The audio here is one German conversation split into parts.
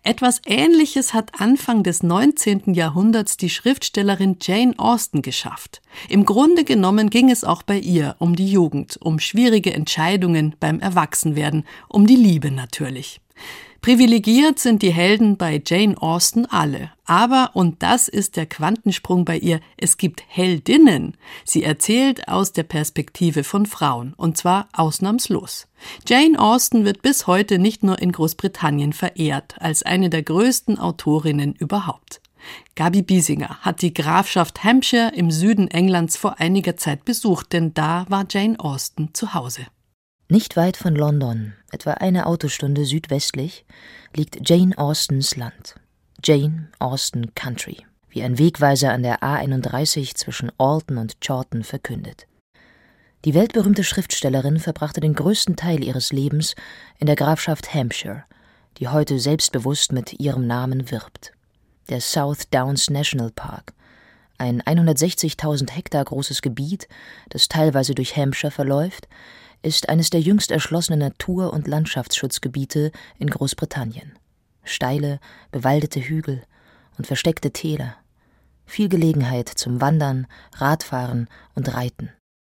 Etwas Ähnliches hat Anfang des 19. Jahrhunderts die Schriftstellerin Jane Austen geschafft. Im Grunde genommen ging es auch bei ihr um die Jugend, um schwierige Entscheidungen beim Erwachsenwerden, um die Liebe natürlich. Privilegiert sind die Helden bei Jane Austen alle. Aber, und das ist der Quantensprung bei ihr, es gibt Heldinnen. Sie erzählt aus der Perspektive von Frauen, und zwar ausnahmslos. Jane Austen wird bis heute nicht nur in Großbritannien verehrt, als eine der größten Autorinnen überhaupt. Gabi Biesinger hat die Grafschaft Hampshire im Süden Englands vor einiger Zeit besucht, denn da war Jane Austen zu Hause. Nicht weit von London, etwa eine Autostunde südwestlich, liegt Jane Austens Land. Jane Austen Country, wie ein Wegweiser an der A31 zwischen Alton und Chawton verkündet. Die weltberühmte Schriftstellerin verbrachte den größten Teil ihres Lebens in der Grafschaft Hampshire, die heute selbstbewusst mit ihrem Namen wirbt. Der South Downs National Park, ein 160.000 Hektar großes Gebiet, das teilweise durch Hampshire verläuft, ist eines der jüngst erschlossenen Natur- und Landschaftsschutzgebiete in Großbritannien. Steile, bewaldete Hügel und versteckte Täler. Viel Gelegenheit zum Wandern, Radfahren und Reiten.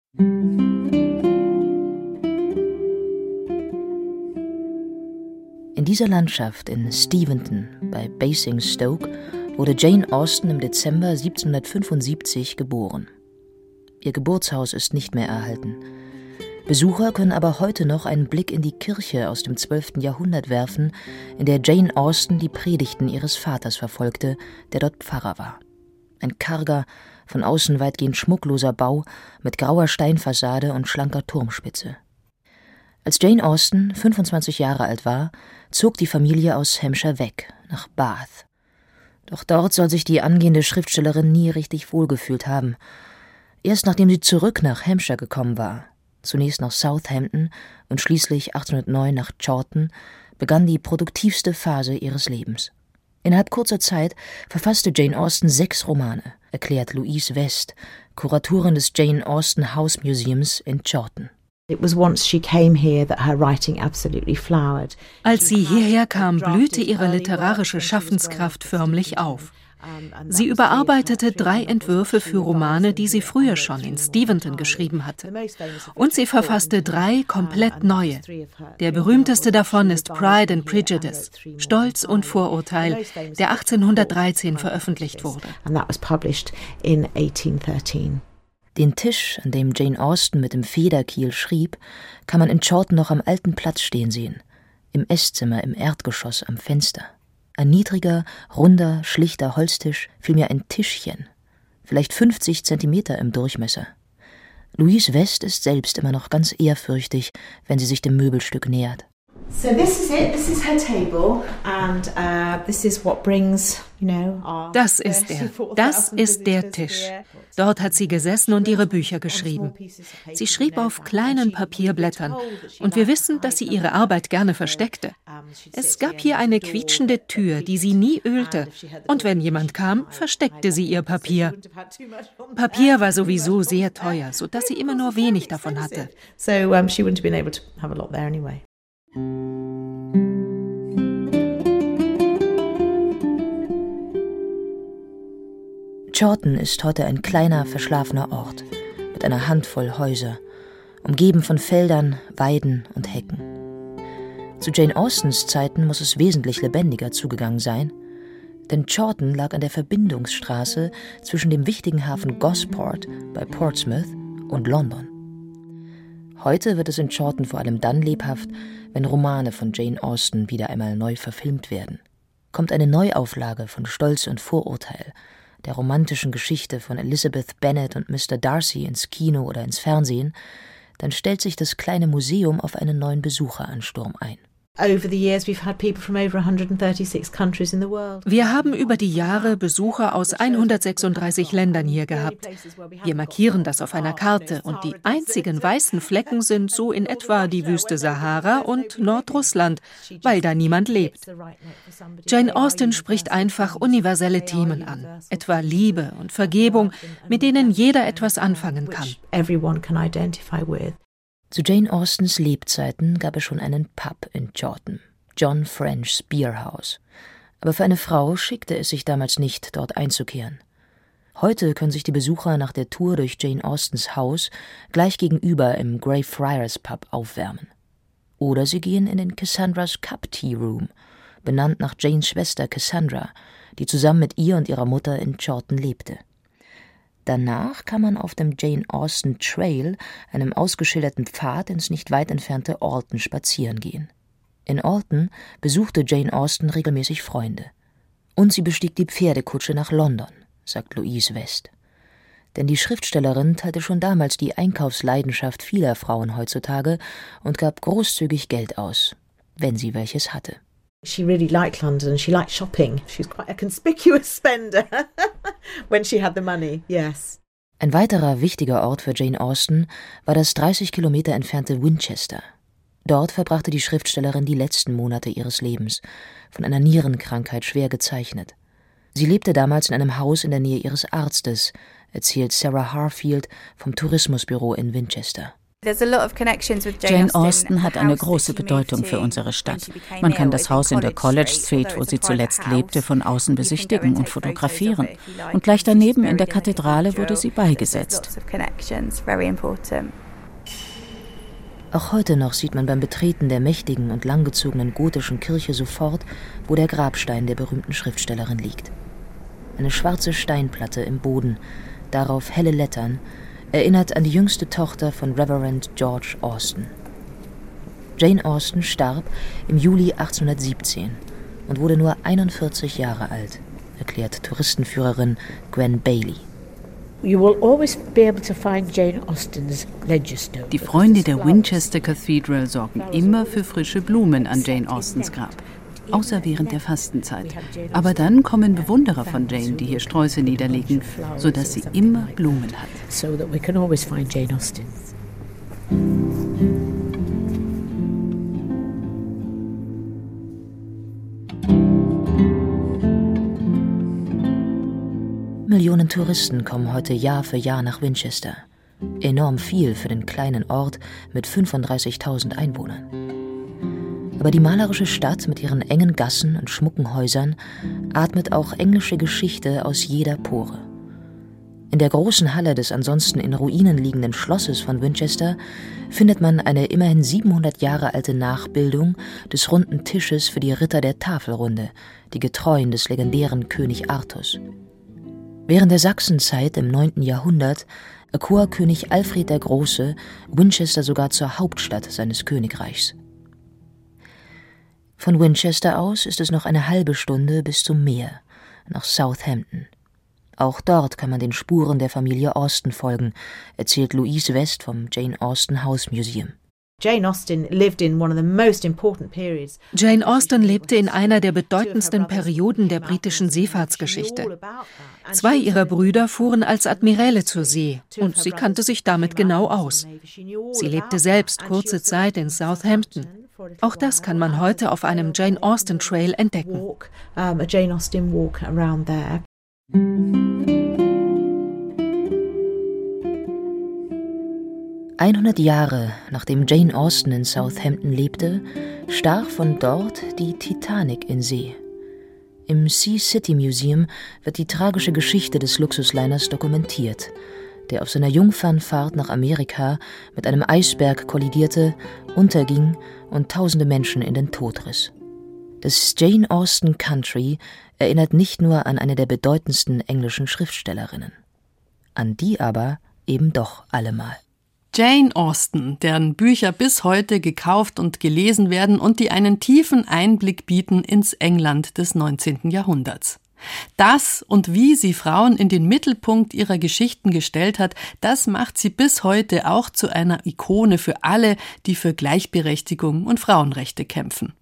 In dieser Landschaft in Steventon bei Basingstoke wurde Jane Austen im Dezember 1775 geboren. Ihr Geburtshaus ist nicht mehr erhalten. Besucher können aber heute noch einen Blick in die Kirche aus dem 12. Jahrhundert werfen, in der Jane Austen die Predigten ihres Vaters verfolgte, der dort Pfarrer war. Ein karger, von außen weitgehend schmuckloser Bau mit grauer Steinfassade und schlanker Turmspitze. Als Jane Austen 25 Jahre alt war, zog die Familie aus Hampshire weg, nach Bath. Doch dort soll sich die angehende Schriftstellerin nie richtig wohlgefühlt haben. Erst nachdem sie zurück nach Hampshire gekommen war, zunächst nach Southampton und schließlich 1809 nach Chawton, begann die produktivste Phase ihres Lebens. Innerhalb kurzer Zeit verfasste Jane Austen 6 Romane, erklärt Louise West, Kuratorin des Jane Austen House Museums in Chawton. Als sie hierher kam, blühte ihre literarische Schaffenskraft förmlich auf. Sie überarbeitete 3 Entwürfe für Romane, die sie früher schon in Steventon geschrieben hatte. Und sie verfasste 3 komplett neue. Der berühmteste davon ist Pride and Prejudice, Stolz und Vorurteil, der 1813 veröffentlicht wurde. Den Tisch, an dem Jane Austen mit dem Federkiel schrieb, kann man in Chawton noch am alten Platz stehen sehen, im Esszimmer im Erdgeschoss am Fenster. Ein niedriger, runder, schlichter Holztisch, vielmehr ein Tischchen, vielleicht 50 Zentimeter im Durchmesser. Louise West ist selbst immer noch ganz ehrfürchtig, wenn sie sich dem Möbelstück nähert. So this is it. This is her table, and this is what brings, Das ist der Tisch. Dort hat sie gesessen und ihre Bücher geschrieben. Sie schrieb auf kleinen Papierblättern und wir wissen, dass sie ihre Arbeit gerne versteckte. Es gab hier eine quietschende Tür, die sie nie ölte. Und wenn jemand kam, versteckte sie ihr Papier. Papier war sowieso sehr teuer, sodass sie immer nur wenig davon hatte. So she wouldn't have been able to have a lot there anyway. Chawton ist heute ein kleiner, verschlafener Ort mit einer Handvoll Häuser, umgeben von Feldern, Weiden und Hecken. Zu Jane Austens Zeiten muss es wesentlich lebendiger zugegangen sein, denn Chawton lag an der Verbindungsstraße zwischen dem wichtigen Hafen Gosport bei Portsmouth und London. Heute wird es in Chawton vor allem dann lebhaft, wenn Romane von Jane Austen wieder einmal neu verfilmt werden. Kommt eine Neuauflage von Stolz und Vorurteil, der romantischen Geschichte von Elizabeth Bennet und Mr. Darcy ins Kino oder ins Fernsehen, dann stellt sich das kleine Museum auf einen neuen Besucheransturm ein. Wir haben über die Jahre Besucher aus 136 Ländern hier gehabt. Wir markieren das auf einer Karte und die einzigen weißen Flecken sind so in etwa die Wüste Sahara und Nordrussland, weil da niemand lebt. Jane Austen spricht einfach universelle Themen an, etwa Liebe und Vergebung, mit denen jeder etwas anfangen kann. Zu Jane Austens Lebzeiten gab es schon einen Pub in Chawton, John French's Beer House, Aber für eine Frau schickte es sich damals nicht, dort einzukehren. Heute können sich die Besucher nach der Tour durch Jane Austens Haus gleich gegenüber im Greyfriars Pub aufwärmen. Oder sie gehen in den Cassandra's Cup Tea Room, benannt nach Janes Schwester Cassandra, die zusammen mit ihr und ihrer Mutter in Chawton lebte. Danach kann man auf dem Jane Austen Trail, einem ausgeschilderten Pfad, ins nicht weit entfernte Alton spazieren gehen. In Alton besuchte Jane Austen regelmäßig Freunde. Und sie bestieg die Pferdekutsche nach London, sagt Louise West. Denn die Schriftstellerin teilte schon damals die Einkaufsleidenschaft vieler Frauen heutzutage und gab großzügig Geld aus, wenn sie welches hatte. She really liked London. She liked shopping. She was quite a conspicuous spender when she had the money, yes. Ein weiterer wichtiger Ort für Jane Austen war das 30 Kilometer entfernte Winchester. Dort verbrachte die Schriftstellerin die letzten Monate ihres Lebens, von einer Nierenkrankheit schwer gezeichnet. Sie lebte damals in einem Haus in der Nähe ihres Arztes, erzählt Sarah Harfield vom Tourismusbüro in Winchester. Jane Austen hat eine große Bedeutung für unsere Stadt. Man kann das Haus in der College Street, wo sie zuletzt lebte, von außen besichtigen und fotografieren. Und gleich daneben in der Kathedrale wurde sie beigesetzt. Auch heute noch sieht man beim Betreten der mächtigen und langgezogenen gotischen Kirche sofort, wo der Grabstein der berühmten Schriftstellerin liegt. Eine schwarze Steinplatte im Boden, darauf helle Lettern, erinnert an die jüngste Tochter von Reverend George Austen. Jane Austen starb im Juli 1817 und wurde nur 41 Jahre alt, erklärt Touristenführerin Gwen Bailey. Die Freunde der Winchester Cathedral sorgen immer für frische Blumen an Jane Austens Grab, außer während der Fastenzeit. Aber dann kommen Bewunderer von Jane, die hier Sträuße niederlegen, sodass sie immer Blumen hat. Millionen Touristen kommen heute Jahr für Jahr nach Winchester. Enorm viel für den kleinen Ort mit 35.000 Einwohnern. Aber die malerische Stadt mit ihren engen Gassen und schmucken Häusern atmet auch englische Geschichte aus jeder Pore. In der großen Halle des ansonsten in Ruinen liegenden Schlosses von Winchester findet man eine immerhin 700 Jahre alte Nachbildung des runden Tisches für die Ritter der Tafelrunde, die Getreuen des legendären König Artus. Während der Sachsenzeit im 9. Jahrhundert erkor König Alfred der Große Winchester sogar zur Hauptstadt seines Königreichs. Von Winchester aus ist es noch eine halbe Stunde bis zum Meer, nach Southampton. Auch dort kann man den Spuren der Familie Austen folgen, erzählt Louise West vom Jane Austen House Museum. Jane Austen lebte in einer der bedeutendsten Perioden der britischen Seefahrtsgeschichte. 2 ihrer Brüder fuhren als Admiräle zur See und sie kannte sich damit genau aus. Sie lebte selbst kurze Zeit in Southampton. Auch das kann man heute auf einem Jane Austen Trail entdecken. 100 Jahre nachdem Jane Austen in Southampton lebte, stach von dort die Titanic in See. Im Sea City Museum wird die tragische Geschichte des Luxusliners dokumentiert, der auf seiner Jungfernfahrt nach Amerika mit einem Eisberg kollidierte, unterging und tausende Menschen in den Tod riss. Das Jane Austen Country erinnert nicht nur an eine der bedeutendsten englischen Schriftstellerinnen. An die aber eben doch allemal. Jane Austen, deren Bücher bis heute gekauft und gelesen werden und die einen tiefen Einblick bieten ins England des 19. Jahrhunderts. Das und wie sie Frauen in den Mittelpunkt ihrer Geschichten gestellt hat, das macht sie bis heute auch zu einer Ikone für alle, die für Gleichberechtigung und Frauenrechte kämpfen.